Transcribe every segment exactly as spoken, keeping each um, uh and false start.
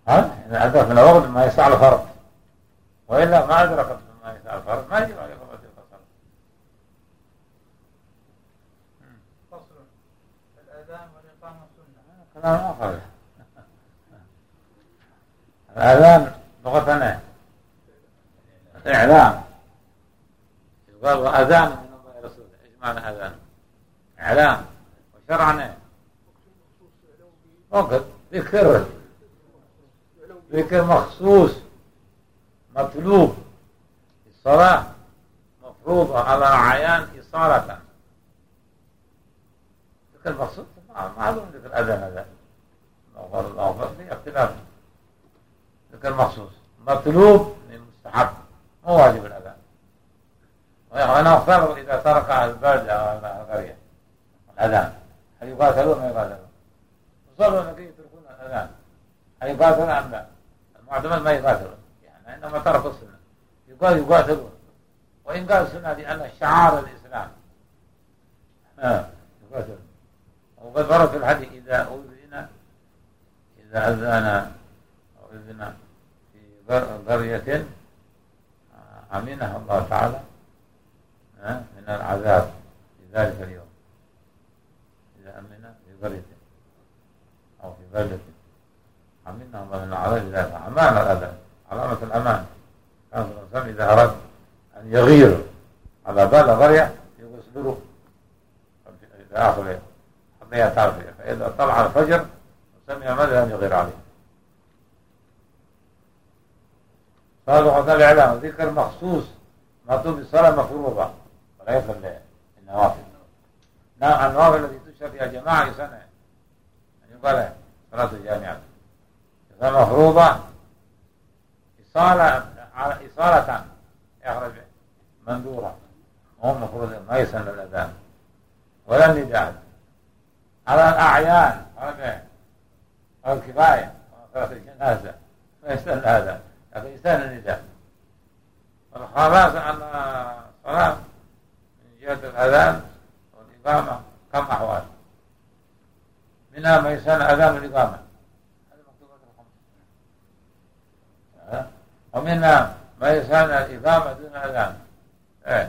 ها إذا أدرك من الوقت ما يسع الفرق، وإلا ما أدرك ما يسع الفرق ما يجب عليه قضاء الفصل. فصل الأذان والإقامة سنة. كلام آخر. الأذان لغة إعلام، يقال وأذان من الله رسوله. إيش معنى أذان؟ إعلام. وشرعا وقت ذكر، ذكر مخصوص مطلوب. الصلاة مفروضة على عيان إصالة، ذكر مخصوص معلوم. ذكر أذان هذا الأوفر في اختلاف. ذكر مخصوص مطلوب من مستحب، مو واجب الأذان. وأنا أختار إذا ترك أهل البلد أو القرية الأذان هل يقاتلون ما يقاتلون؟ وصلوا أنك يتركون الأذان هل يقاتلون أم لا؟ المعتمد ما يقاتلون، يعني إنما تركوا السنة. يقال يقاتلون، وإن قال السنة لأن شعار الإسلام آه. يقاتلون. وقد ورد في الحديث إذا أذن إذا أذن أو أذن في قرية أمنها الله تعالى من العذاب في ذلك اليوم. إذا أمن في قرية أو في بلدة أمنها الله من العذاب في ذلك. أمان الأذان علامة الأمان. كان صلى الله عليه وسلم إذا أراد أن يغير على بال قرية يقول اصبروا إلى آخر حتى يتعرف. فإذا طلع الفجر سمع ماذا أن يغير عليه. صار هذا الإعلام ذكر مخصوص مطلوب الصلاة مفروضة وليس النوافل. نعم النوافل التي تشرع فيها جماعة يسنى أن يقال صلاة الجامعة إذا مفروضة إصالة إصالة يخرج مندورة وهم مفروض ما يسنى الأذان ولا النداء على الأعيان والكفاية صلاة الجنازة ما يسنى الأذان لكن يسنى النداء. والخلاص أن الصلاة من جهة الأذان والإقامة كم أحوال. منها ما يسنى أذان والإقامة هذه مكتوبة الخمس، ومنها ما يسنى الإقامة دون أذان. إيه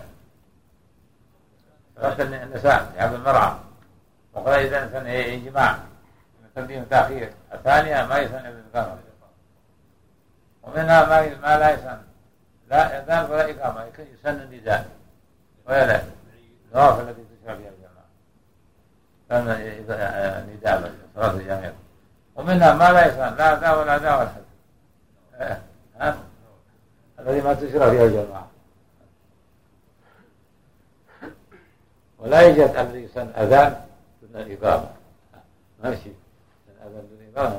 صلاة النساء يعني المرأة وقال إذا إنسان إجماع تقديم وتأخير. الثانية ما يسنى الإقامة. ومنها ما ما لا يسنى لا أذان ولا إقامة يكون يسن النداء ولا النوافل التي تشرع فيها الجماعة كان نداء صلاة الجامعة. ومنها ما لا يسن لا أذان ولا أذان ولا حد ها الذي ما تشرع فيها الجماعة. ولا يوجد الذي يسن أذان دون الإقامة ماشي أذان دون الإقامة.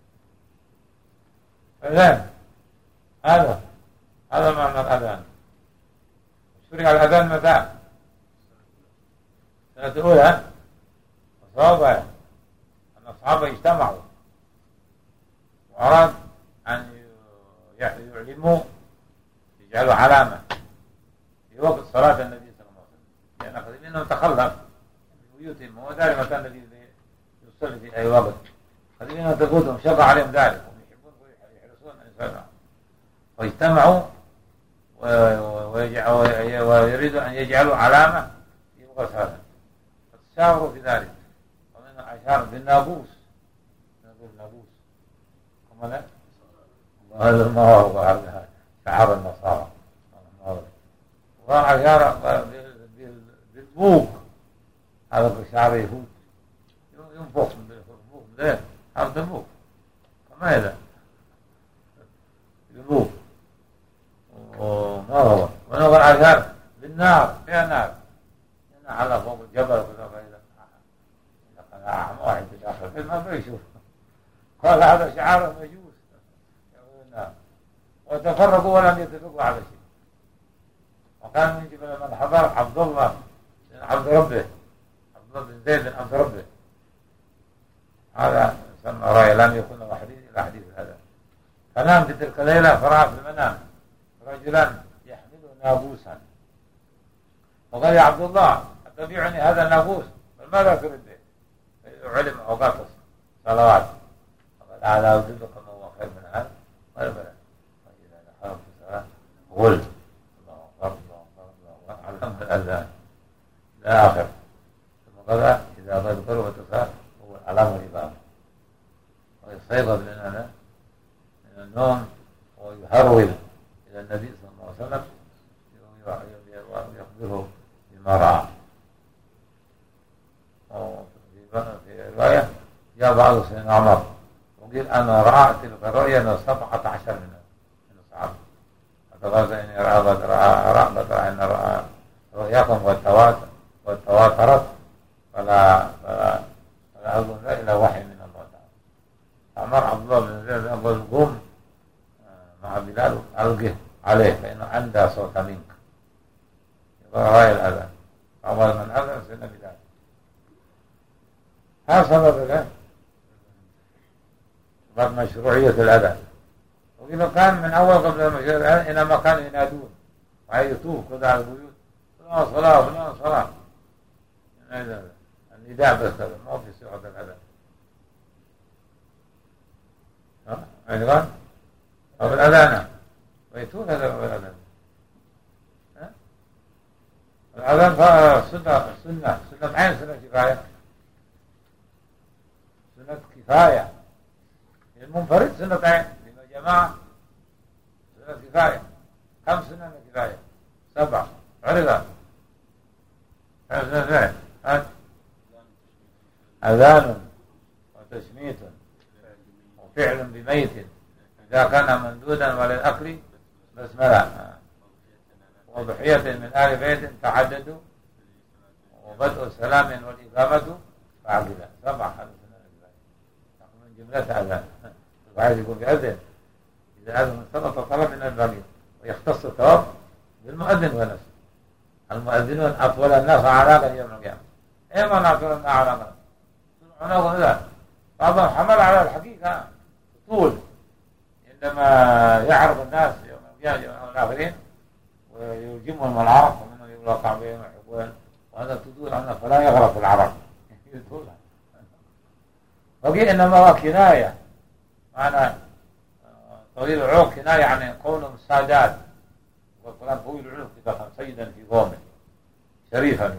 أذان هذا هذا معنى الأذان. شرع الأذان متى؟ سنة الأولى وصوابها أن الصحابة اجتمعوا وأراد أن يعلموا يجعلوا علامة في وقت صلاة النبي صلى الله عليه وسلم، لأن قد منهم تخلف في بيوتهم وهو ذلك المكان الذي يصلي في أي وقت. قد منهم تفوتهم شق عليهم ذلك ويحبون ويحرصون أن يصلوا واجتمعوا ويريدوا أن يجعلوا علامة في وقت هذا فتشاوروا في ذلك. ومن أشار بالنابوس بالنابوس كما لا هذا ما هو شعار النصارى وأشار بالبوق هذا شعار يهود ينفخ بالبوق ده هذا البوق كما هذا بالبوق وما هو ونظر أشار بالنار فيها نار على فوق الجبل وكذا فإذا قناع واحد بداخل ما بيشوف قال هذا شعار مجوس وتفرقوا ولم يتفقوا على شيء. وكان من جبل من حضر عبد الله بن عبد ربه عبد الله بن زيد بن عبد ربه هذا سمى رأي لم يكن له حديث إلا حديث هذا. فنام في تلك الليلة فرأى في المنام رجلا يحمل نابوسا وقال يا عبد الله أتبعني هذا النابوس فماذا تريد؟ علم أوقات صلوات فقال ألا أدلك ما هو خير من هذا ولا بلد. فإذا دخلت في الصلاة قل الله أكبر الله أكبر الله أكبر على الأذان لا آخر. ثم قال إذا ضرب قربة الصلاة هو علامة الإمامة ويستيقظ من النوم ويهرول إلى النبي صلى الله عليه وسلم ويخبره بما رأى. في رواية جاء بعض سيدنا عمر وقيل أنا رأيت تلك الرؤيا من سبعة عشر من الصحابة فتغاز إني رأى قد رأى رأى قد رأى إن رأى رؤياكم والتواترت فلا فلا فلا أظن إلا وحي من الله تعالى. أمر عبد الله بن زيد يقول قم مع بلال ألقه عليه فإنه عنده صوت منك. يقول رأي الأذان أول من أذن سيدنا بلال. هذا سبب له سبب مشروعية الأذان. وإذا كان من أول قبل المشروعية الأذان إنما كانوا ينادون ويطوف كذا على البيوت فلان صلاة فلان صلاة النداء بس كذا ما في صيغة الأذان. ها أيضا أو الأذان ويتون هذا الأذان. الأذان سنة سنة سنة معين سنة كفاية سنة كفاية المنفرد سنة عين لما جماعة سنة كفاية. كم سنة كفاية؟ سبع عرضا أذان وتشميت وفعل بميت إذا كان مندودا وللأكل بسملة وضحية من آل بيت تعددوا وبدء السلام والإقامة فعقلا. سبع هذا من جملة أذان. الواحد يقول بأذن إذا أذن سقط طلب من الباقي ويختص الثواب بالمؤذن ونفسه. المؤذنون أطول الناس علاقة يوم القيامة. إيه من أطول الناس علاقة؟ عناقه ذا بعضهم حمل على الحقيقة طول عندما يعرض الناس يوم القيامة يوم الآخرين ويلجمهم العرق ومنهم يبلغ بهم ويحبون وهذا تدور عنه فلا يغرق العرق يدولها. وقيل إنما هو كناية معنى طويل العنق كناية يعني قولهم سادات والقرآن طويل العنق إذا سيدا في قومه شريفا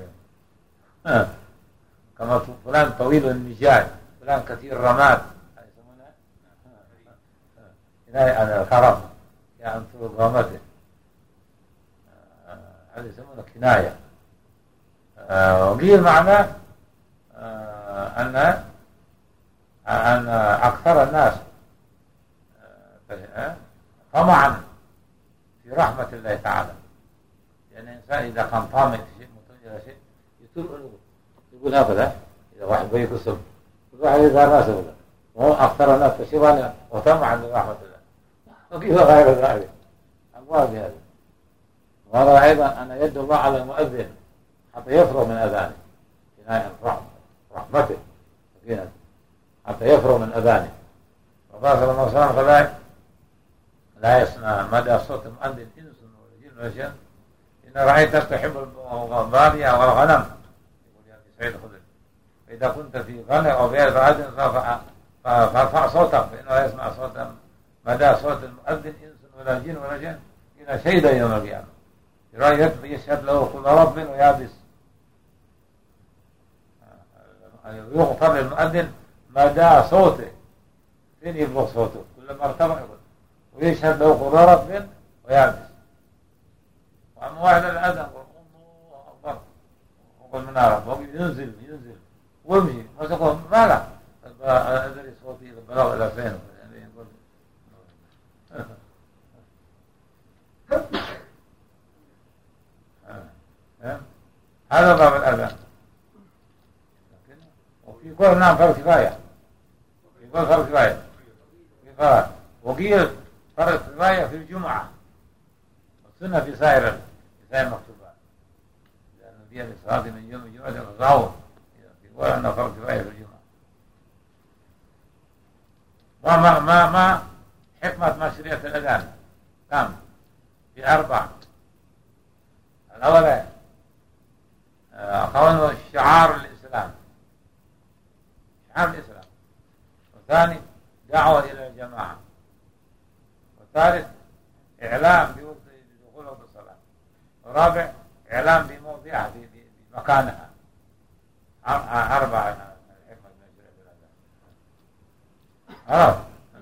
كما فلان طويل النجاد فلان كثير الرماد يسمونه كناية عن الكرم يعني طول قامته هذا يسمونه كناية. وقيل معناه أن أن أكثر الناس طمعا في رحمة الله تعالى. لأن الإنسان إذا كان طامع في شيء متوجه إلى شيء يقول يقول هكذا إذا واحد بيتصل واحد يظهر راسه وهو أكثر الناس تشبعا وطمعا لرحمة الله. وكيف غير ذلك أقوال بهذا. وهذا أيضا أن يد الله على المؤذن حتى يفرغ من أذانه كناية رحمته حتى يفرغ من أذانه. وقال صلى الله عليه وسلم قال لا يسمع مدى صوت المؤذن إنس ولا جن ولا شيء إن رأيتك تحب البادية والغنم يقول يا سعيد الخدري فإذا كنت في غنم أو غير غاد فارفع صوتك فإنه لا يسمع صوت مدى صوت المؤذن إنس ولا جن ولا شيء إن شهد يوم القيامة رأيت يشهد له كل رب ويابس يغفر للمؤذن مدى صوته فين يبلغ صوته كل مرتبة يقول ويشهد له كل رب ويابس. وأما واحد الأذن يقول الله أكبر وقل منارة ينزل ينزل ويمشي ما تقول ما لا أدري صوتي بلغ إلى فين يقول هذا باب الأذان. وفي كل نعم فرق كفاية في كل فرق كفاية كفاية وقيل فرق كفاية في الجمعة والسنة في سائر في سائر المكتوبات لأن فيها الإصلاة من يوم الجمعة الرزاوة يقول أنه فرق كفاية في الجمعة. وما ما ما حكمة مشروعية الأذان كم في أربع. الأول كونه شعار الإسلام شعار الإسلام. والثاني دعوة إلى الجماعة ثالث إعلام بدخول وقت الصلاة. ورابع إعلام بموضعها بمكانها. أربعة الحكمة من الشرع في الأذان.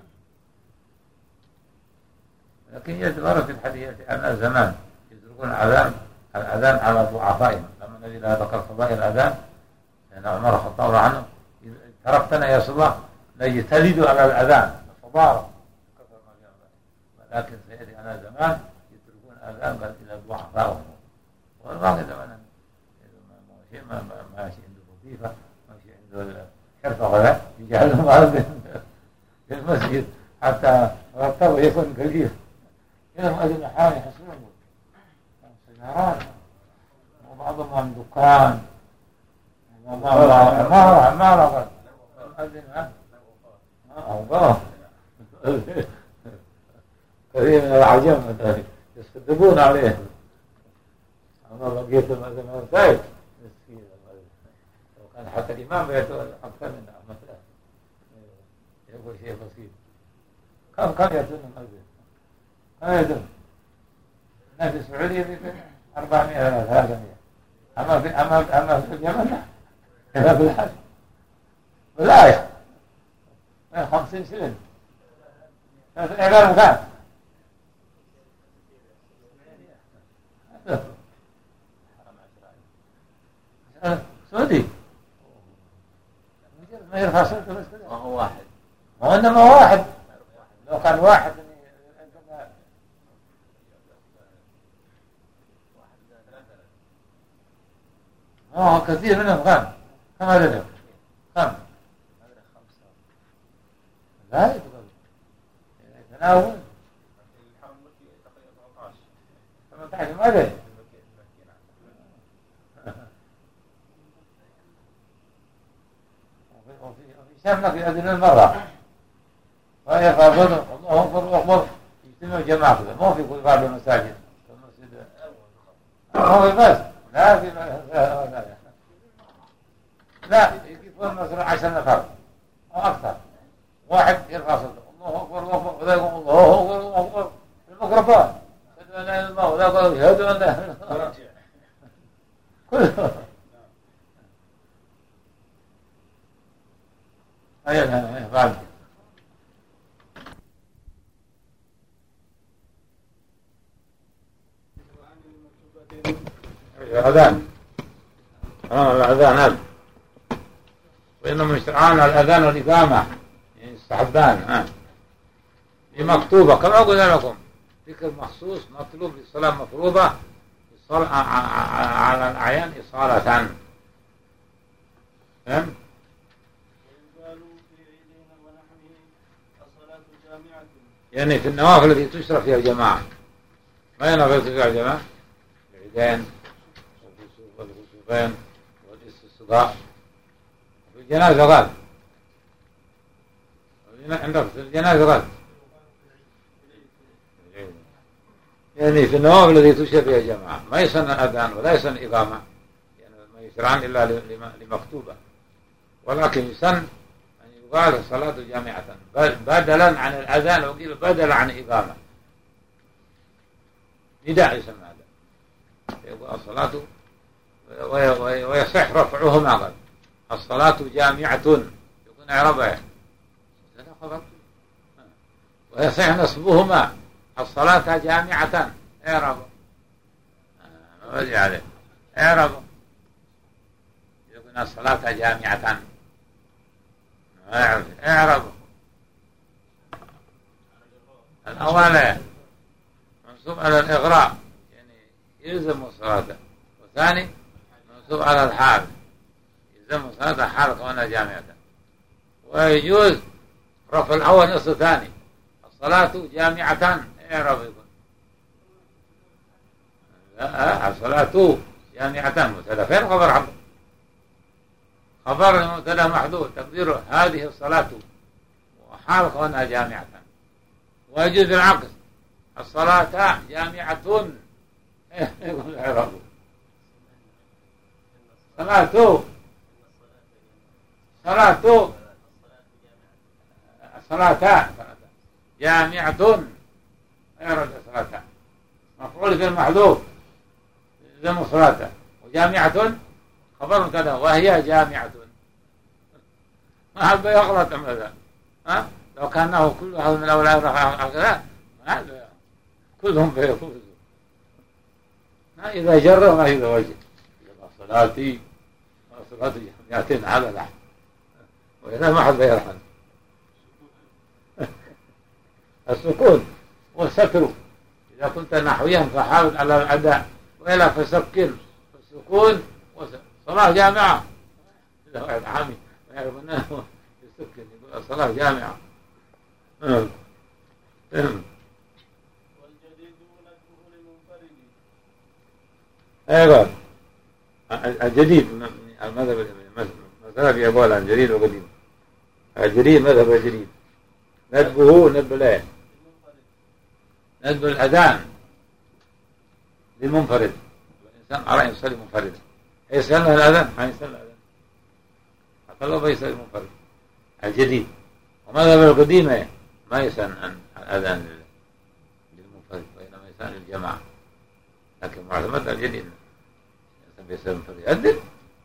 لكن يتبارك في الحديث أن الزمان يتركون الأذان الأذان على ضعفائهم. لما النبي لا ذكر فضائل الأذان لأن عمر الخطاب عنه تركتنا يا رسول الله نجتلد على الأذان فضارة، ولكن سيأتي على زمان يتركون الأذان بل إلى ضعفائهم. والباقي زمان ماشي ما ماشي عنده وظيفة ماشي عنده حرفة غلاء يجعلهم مؤذن في المسجد حتى رتبه يكون كثير. إذا مؤذن يحاول يحصلون سيارات وبعضهم عن دكان عمارة عمارة مؤذن ها أوقاف كثير من العجم يصدقون عليه. أما بقيت المؤذن سايد مسكين لو كان حتى الإمام بيته أكثر من مثلا يقول شيء بسيط. كم كم يتم المؤذن؟ كم يتم؟ هنا في السعودية في أربعمائة إلى ثلاثمائة. أما في أما أما في اليمن لا بالحج بالآية من خمسين سنة. الإعلان كان سعودي ما يرفع صوته بس كذا. ما هو واحد. ما هو إنما واحد. لو كان واحد اه كثير منهم كم كم عددهم كم لا يتقبل يتناول ثمانية عشر ما أدري وفي شاملك يأذن المرة وهي فاضل الله أكبر أكبر يجتمع جماعة كذا ما في كل بعض المساجد المسجد ما في بس لا في لا لا يكون مثلا عشر نفر أو أكثر واحد يرفع صوته الله أكبر الله أكبر ولا يقول الله أكبر الله أكبر الميكروفون أشهد أن لا إله إلا الله ولا يقول أشهد أن لا إله إلا الله كله أيها يفعل الأذان آه الأذان هذا وإنما يشرعان الأذان والإقامة يستحبان ها بمكتوبة كما قلنا لكم ذكر مخصوص مطلوب للصلاة مفروضة على الأعيان إصالة فهم؟ يعني في النوافل التي تشرع فيها الجماعة ما هي نوافل تشرع الجماعة؟ العيدين والكسوفين والاستسقاء في الجنازة قال عندك في الجنازة قال يعني في النوافل التي تشرع فيها الجماعة ما يسن الأذان ولا يسن الإقامة يعني ما يشرعان إلا لمكتوبة ولكن يسن أن يقال الصلاة جامعة بدلا عن الأذان وقيل بدلا عن إقامة نداء يسمى هذا يقول الصلاة ويصح رفعهما قال الصلاة جامعة يكون إعرابها هذا خبر ويصح نصبهما الصلاة جامعة إعراب ما وجه عليه إعراب يكون الصلاة جامعة إعراب الأول منصوب على الإغراء يعني يلزم الصلاة والثاني منصوب على الحال يلزم الصلاة حال كونها جامعة ويجوز رفع الأول نصف الثاني الصلاة جامعة إعراب يكون لا الصلاة جامعة مبتدأ فين خبر حق خبر المبتدأ محذوف تقديره هذه الصلاة وحال كونها جامعة ويجوز العكس الصلاة جامعة يقول العرب صلاة صلاة الصلاة جامعة لا يرد صلاته، مفعول في المحذوف يلزم صلاته، وجامعة خبر كذا وهي جامعة، ما هذا يغلط مثلا، ها لو كانه كل هذا من أولاد هكذا هذا كلهم بيفوزوا، إذا جر ما إذا وجه صلاتي صلاتي جامعتين على لحم، وإذا ما حد يرحم. السكون والستر إذا كنت نحويا فحاول على الأداء، وإلا فسكن السكون صلاة جامعة. إذا واحد حامي ما يعرف أنه يسكن يقول الصلاة جامعة. والجديد ونكره للمنفرد. أيضا الجديد المذهب المذهب يقول عن جديد وقديم. الجديد مذهب الجديد ندبه ندب لا ندب الأذان للمنفرد، الإنسان أرى يصلي منفردا يسأل الأذان ما يسأل الأذان حتى لو بيسأل منفرد. الجديد ومذهب القديم ما يسأل عن الأذان للمنفرد وإنما يسأل للجماعة، لكن معتمد الجديد الإنسان بيسأل منفرد يؤذن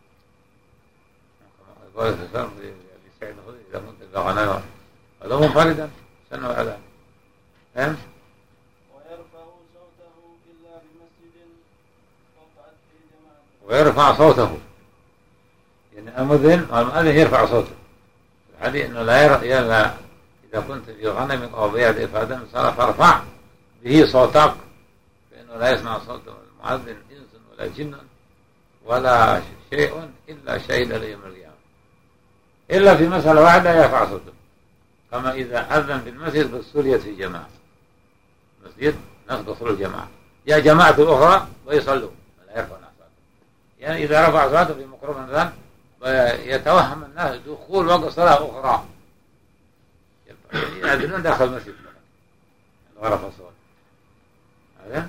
قال الإنسان بسعيد الخضر إذا كنت بغنى ولو منفردا سنة الأذان فهم؟ ويرفع صوته إلا بمسجد وقعت فيه جماعة. ويرفع صوته يعني المؤذن والمؤذن يرفع صوته. الحديث إنه لا يرى لا إذا كنت في غنم أو بيد فأذن صار فارفع به صوتك، فإنه لا يسمع صوت المؤذن إنس ولا جن ولا شيء إلا شهد يوم القيامة، إلا في مسألة واحدة يرفع صوته، كما إذا أذن بالمسجد بالصلية في جماعة مسجد ناس بصلوا الجماعة يا جماعة الأخرى ويصلوا ولا يرفع صوته. يعني إذا رفع صوته في مقرب الأذان يتوهم الناس دخول وقت صلاة أخرى يأذنون داخل المسجد ورفع صوته هذا.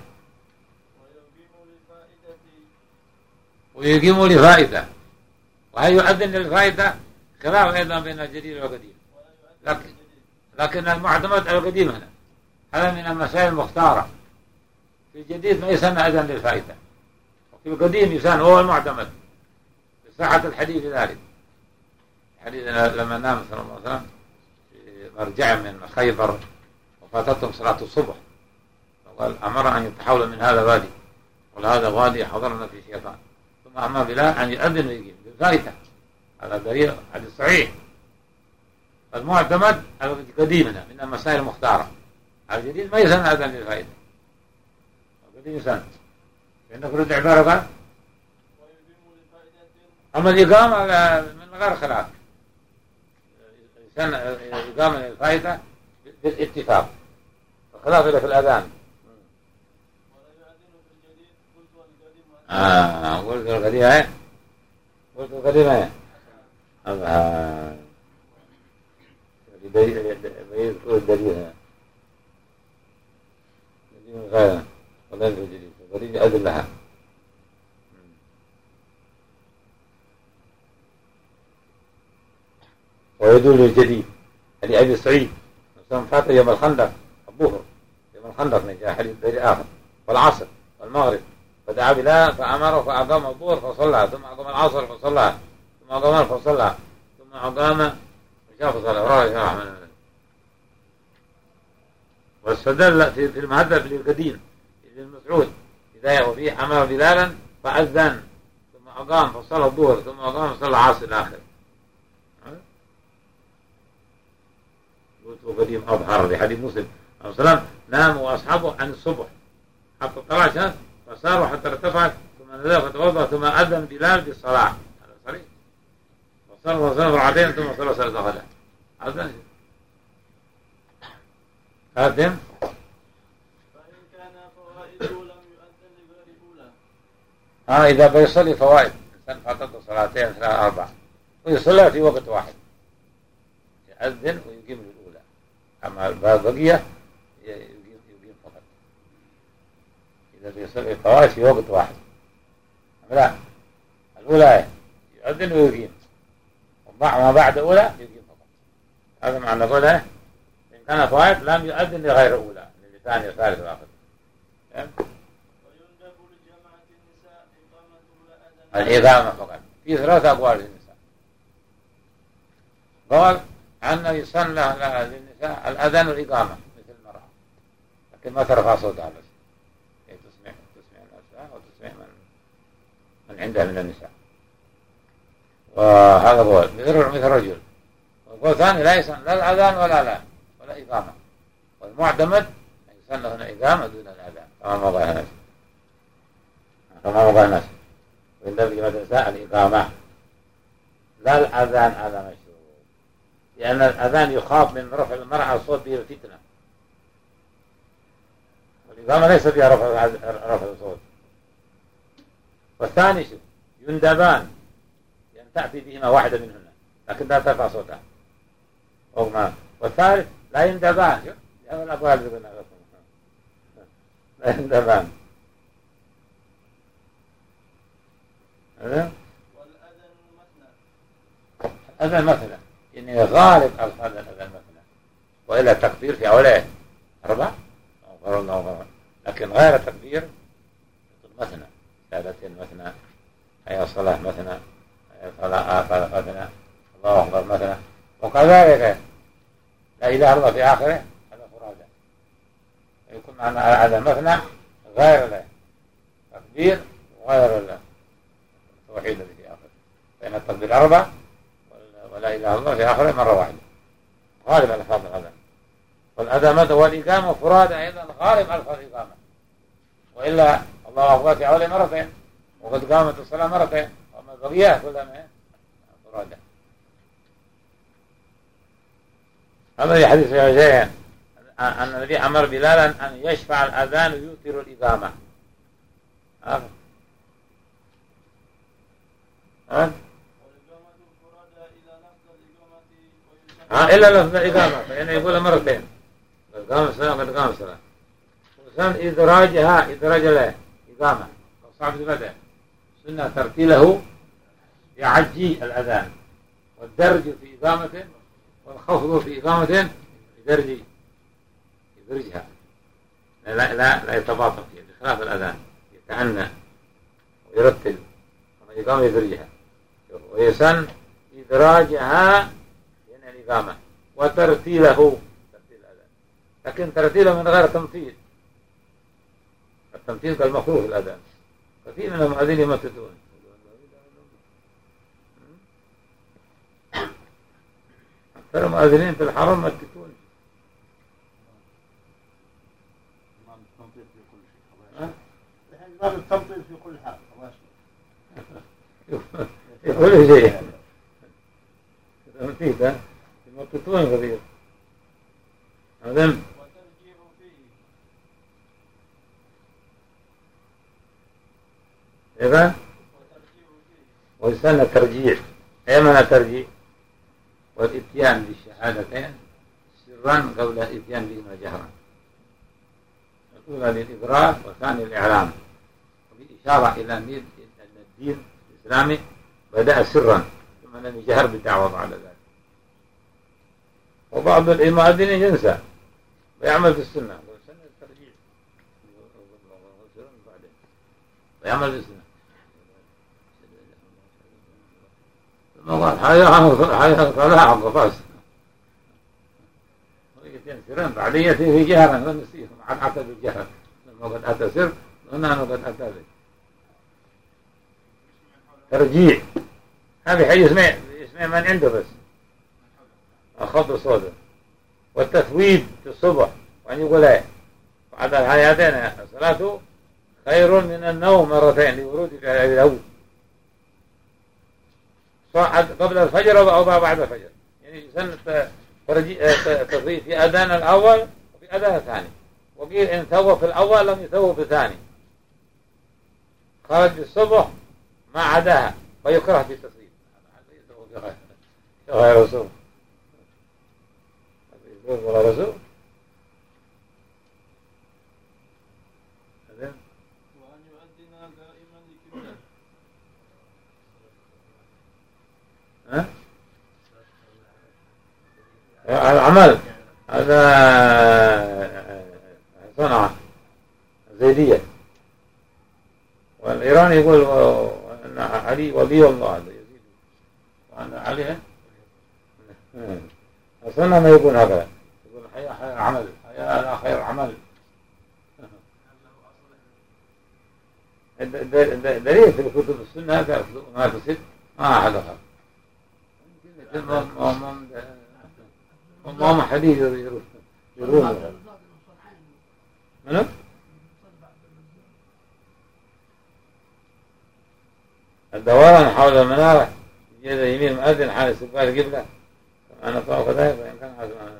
ويقيموا لفائدة، وهي يؤذن للفائدة خلاف أيضا بين الجديد والقديم، لكن لكن المعتمد القديم هنا هذا من المسائل المختارة. في الجديد ما يسمى أذن للفائدة، وفي القديم يسمى هو المعتمد بصحة الحديث ذلك. الحديث لما نام صلى الله عليه وسلم مرجع من خيبر وفاتتهم صلاة الصبح وقال أمر أن يتحول من هذا وادي وهذا وادي حضرنا في شيطان، ثم أمر بلال أن يؤذن ويقيم بالفائدة. هذا دليل حديث صحيح. المعتمد القديم من المسائل المختارة، الجديد ما يسمى أذن للفائدة، القديم يسمى فإنك رد عبارة قال أما الإقامة من غير خلاف، يسمى إقامة للفائدة بالاتفاق وخلاف إلى في الأذان. آه قلت القديم هاي قلت القديم هاي أبها يذكر الدليل هنا الدليل غيره ولا يذكر الدليل الدليل يأذن لها. ويدل للجديد لأبي سعيد مثلا فات يوم الخندق الظهر يوم الخندق نجاح حديث دليل آخر والعصر والمغرب فدعا بلال فأمره فأقام الظهر فصلى، ثم أقام العصر فصلى، ثم أقام فصلى، ثم أقام وشاف صلى رأي رحمه الله. واستدل في المهذب للقديم ابن مسعود إذا وفيه أمر بلالا فأذن ثم أقام فصلى الظهر ثم أقام فصلى العصر الآخر. قلت قديم أظهر لحديث مسلم عليه السلام ناموا وأصحابه عن الصبح حتى طلع الشمس فصاروا حتى ارتفعت ثم نزل فتوضأ ثم أذن بلال بالصلاة. هذا صحيح. وصلى وصلى ركعتين ثم صلى صلاة الغداء. أذن أذن فإن كان فوائده لم يؤذن لغير أولى. آه إذا بيصلي فوائد إنسان فاتته صلاتين ثلاثة أربعة ويصلي في وقت واحد يأذن ويقيم الأولى، أما البقية يقيم فقط. إذا بيصلي فوائد في وقت واحد لا الأولى يؤذن ويقيم وما بعد أولى يقيم فقط. هذا معنى قوله إن كان فوائد لم يؤذن لغير أولى ثاني وثالث وآخر. ويندب لجماعة النساء إقامة الأذان الإقامة فقط. في ثلاثة أقوال للنساء. قال أنه يسن لها للنساء الأذان والإقامة مثل المرأة، لكن ما ترفع صوتها بس، هي تسمع تسمع نفسها وتسمع من من عندها من النساء. وهذا قول مثل مثل رجل. والقول الثاني لا يسن لا الأذان ولا لا ولا إقامة، والمعتمد يسن له إقامة دون الأذان كما ما قال الناس كما ما قال الناس. ويندب لجماعة النساء الإقامة لا الأذان، هذا مشروع، لأن الأذان يخاف من رفع المرأة الصوت به الفتنة، والإقامة ليس فيها رفع رفع الصوت. والثاني شو يندبان، يعني تأتي بهما واحدة منهن لكن لا ترفع صوتها. والثالث لا يندبان، شو يعني الأقوال اللي قلنا لكم لا يندبان. هذا والأذان مثنى. الأذان مثلا يعني غالب ألفاظ الأذان مثلا، وإلا التكبير في أوله أربعة أو الله أكبر، لكن غير التكبير مثنى، سادتين مثنى، حي الصلاة مثنى، حي الصلاة مثنى، الله أكبر مثنى. وكذلك لا إله إلا الله في آخره هذا فرادة، يكون معنا الأذان مثنى غير له تكبير وغير له التوحيد الذي في آخره، فإن التكبير أربع ولا إله إلا الله في آخره مرة واحدة غالب ألفاظ الأذان. والأذان والإقامة فرادة أيضا غالب ألفاظ الإقامة، وإلا الله أكبر في أوله مرتين وقد قامت الصلاة مرتين، وما البقية كلها فرادة. هذا في حديث الشيخين أن النبي أمر بلالا أن يشفع الأذان ويوتر الإقامة. ها ها ها إلا لفظ الإقامة، فإنه يقول مرتين قد قام الصلاة قد قام الصلاة. وسن إدراجها إدراج له إقامة صعب المدى، سنة ترتيله يعجي الأذان، والدرج في إقامة والخفض في إقامة يدرج يدرجها لا لا لا يتباطأ فيها بخلاف الأذان يتعنى ويرتل، والإقامة يدرجها. ويسن إدراجها يعني الإقامة وترتيله ترتيل الأذان، لكن ترتيله من غير تمثيل. التمثيل كالمكروه في الأذان، كثير من المؤذنين يمثلون. أكثر المؤذنين في الحرم يمثلون. باب التمطيط في كل حال في كل شيء تمثيل، ها يمثلون كثير. هذا وترجيع فيه. إذا ويسن الترجيع. أي من الترجيع؟ والإتيان بالشهادتين سرا قبل الإتيان بهما جهرا، الأولى للإدراك والثاني للإعلام، وبإشارة إلى أن الدين الإسلامي بدأ سرا ثم لم يجهر بالدعوة بعد ذلك. وبعض المؤذنين ينسى ويعمل في السنة ويسن الترجيع ويعمل في السنة ثم قال حياة صلاح القفاص سرا بعدين يأتي في جهرا ونسيه مع الأتى بالجهر لما قد أتى سر ونحن قد أتى به ترجيع. هذه حي اسمه اسمه من عنده بس أخذ صوته. والتثويب في الصبح وأن يقول ايه بعد الحياتين الصلاة خير من النوم مرتين لورود في الحديث الأول قبل الفجر أو بعد الفجر، يعني سنة تثويب في أذان الأول وفي أذان الثاني. وقيل إن ثوب في الأول لم يثوب في الثاني، خرج الصبح ما عداها فيكره في التثويب غير رسول غير رسول. وأن يؤذن دائما لكبره. ها؟ العمل هذا صنعاء زيدية، والإيراني يقول أن علي ولي الله يزيد، وأن علي السنة ما يقول هكذا، يقول حياة خير عمل، حياة خير عمل. دليل في الكتب السنة هذا ما تصير ما أحد أخر هم هم حديث يرون منو؟ الدوران حول المنارة يجي يمين مؤذن حال استقبال القبلة، أنا فوق ذلك وإن كان عزمان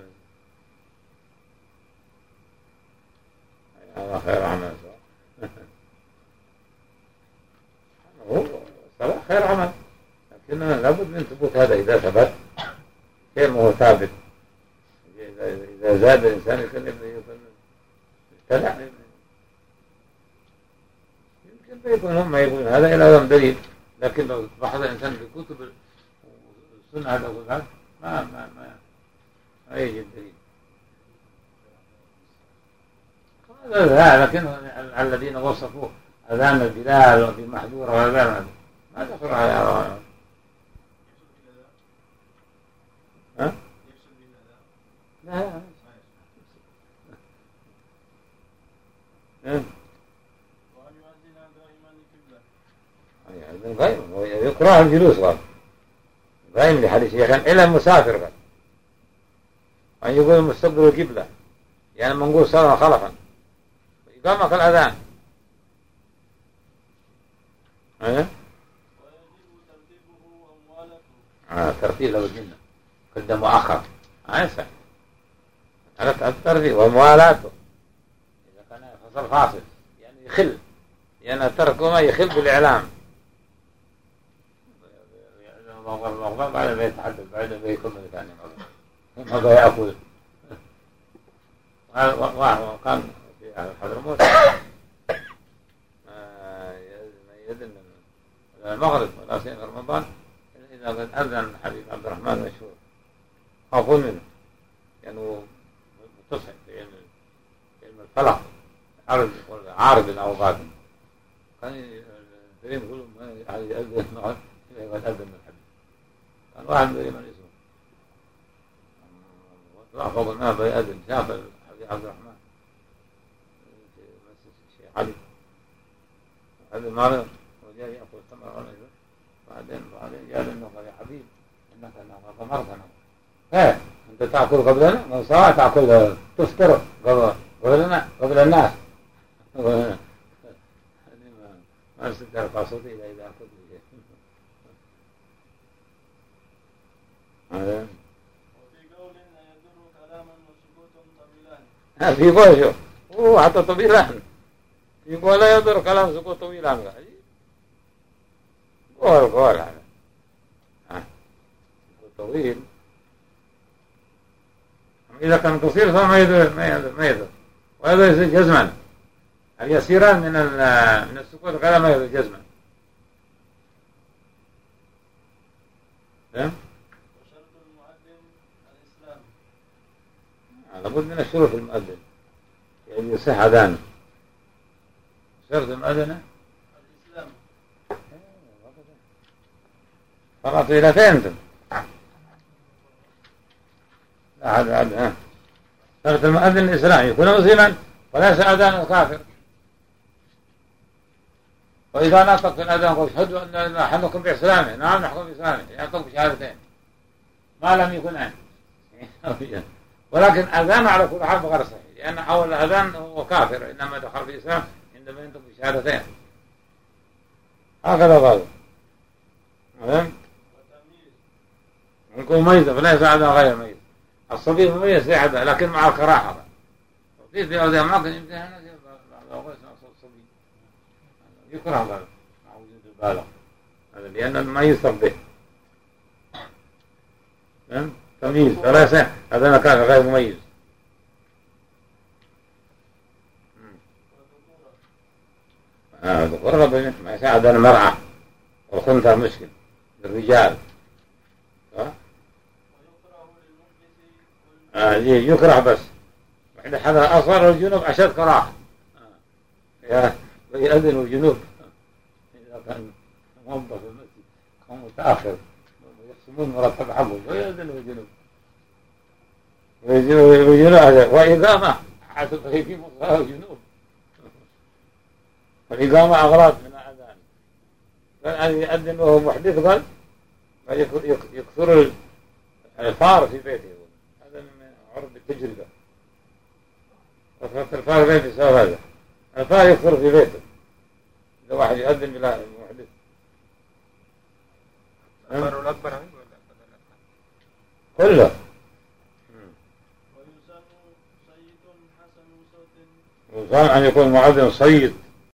هذا خير عمل. هو صلاة خير عمل، لكننا لابد من ثبوت هذا. إذا ثبت خير ما هو ثابت، إذا زاد الإنسان يكون ابتلع، يمكن يكون هم يقولون هذا إلى يوم دليل، لكن لو بحث الإنسان في كتب السنة هذا ما ما ما ما يجد دليل. لا، لكن الذين وصفوا أذان البلال وفي محذور وأذان ما تقرأ على ها؟ لا لا يأذن قائم، يكره الجلوس قائم لحديث شيخان إلى المسافر قال، وأن يقول مستقبل القبلة يعني منقول صلاة خلفا إقامة الأذان. أيه؟ ويجب ترتيبه وموالته. آه ترتيب لابد منه، قدم مؤخر عيسى على الترتيب وموالاته. إذا كان فصل فاصل يعني يخل، يعني تركه ما يخل بالإعلام، بعد ما يتحدث بعد ما يكمل ثاني مرة ماذا يأكل. وكان في حضرموت يدن المغرب ولا سين رمضان إذا قد أذن حبيب عبد الرحمن مشهور خافون منه، يعني متصل في علم الفلق عارض عارض أو باطن، كان الفريم يقولوا ما يأذن معه إذا قد أذن الحبيب. كان واحد من من اسمه طلع فوق النار بيأذن، شاف الحبيب عبد الرحمن في مسجد الشيخ علي هذا المرض وجاء يأكل التمر والعجل، بعدين بعدين جاء لأنه قال يا حبيب إنك غمرتنا، إيه أنت تأكل قبلنا من صلاة تأكل تفطر قبل قبلنا قبل الناس. ما ما أستطيع أرفع صوتي إلا إذا أكلت بشيء. وفي قول يدر كلاما وسكوت طويلان. في قول شو هو حتى طويلان، يقول لا يضر كلام سكوت طويلان قول قول هذا طويل. إذا كان قصير فما يضر ما يضر ما يضر وهذا يصير جزما. اليسيران من من السكوت كلام ما يضر جزما. تمام. وشرط المؤذن الإسلام. لابد من الشروط المؤذن يعني يصح أذانه. شرط المؤذن الإسلام. فرط إلى فين أنتم؟ لا هذا هذا ها. شرط المؤذن الإسلام يكون مسلما وليس أذان الكافر. وإذا نطق في الأذان قل اشهدوا أن نحكم بإسلامه، نعم نحكم بإسلامه، ينطق بشهادتين ما لم يكن عين. ولكن أذان على كل حال غير صحيح، لأن أول الأذان هو كافر إنما دخل في الإسلام عندما ينطق بشهادتين. هكذا قالوا. فهم؟ يكون مميزة فليس أذان غير مميز. الصبي مميز في عدا لكن مع الكراهة. في في أذان ما كان يمكن أن يصير الصبي يكره هذا مع وجود البالغ هذا لأن المميز به. فهم؟ تمييز فليس هذا كان غير مميز. آه ذكر ربنا ما يساعد المرأة والخنثى مشكل للرجال. آه يكره بس يعني هذا أصغر الجنوب أشد كراهة يا يأذن الجنوب إذا كان موظف المسجد كان متأخر يقسمون مرتب حقه ويأذن الجنوب ويجنوب هذا وإقامة حسب في مصر الجنوب والإقامة أغراض من الأذان فالآن يأذن وهو محدث قال يكثر الفار في بيته هذا من عرض التجربة وكثرة الفار في بيته سوى هذا الفار يكثر في بيته إذا واحد يأذن بلا محدث الفار الأكبر هاي كله ويسن صيت حسن صوت ويسن أن يكون المؤذن صيد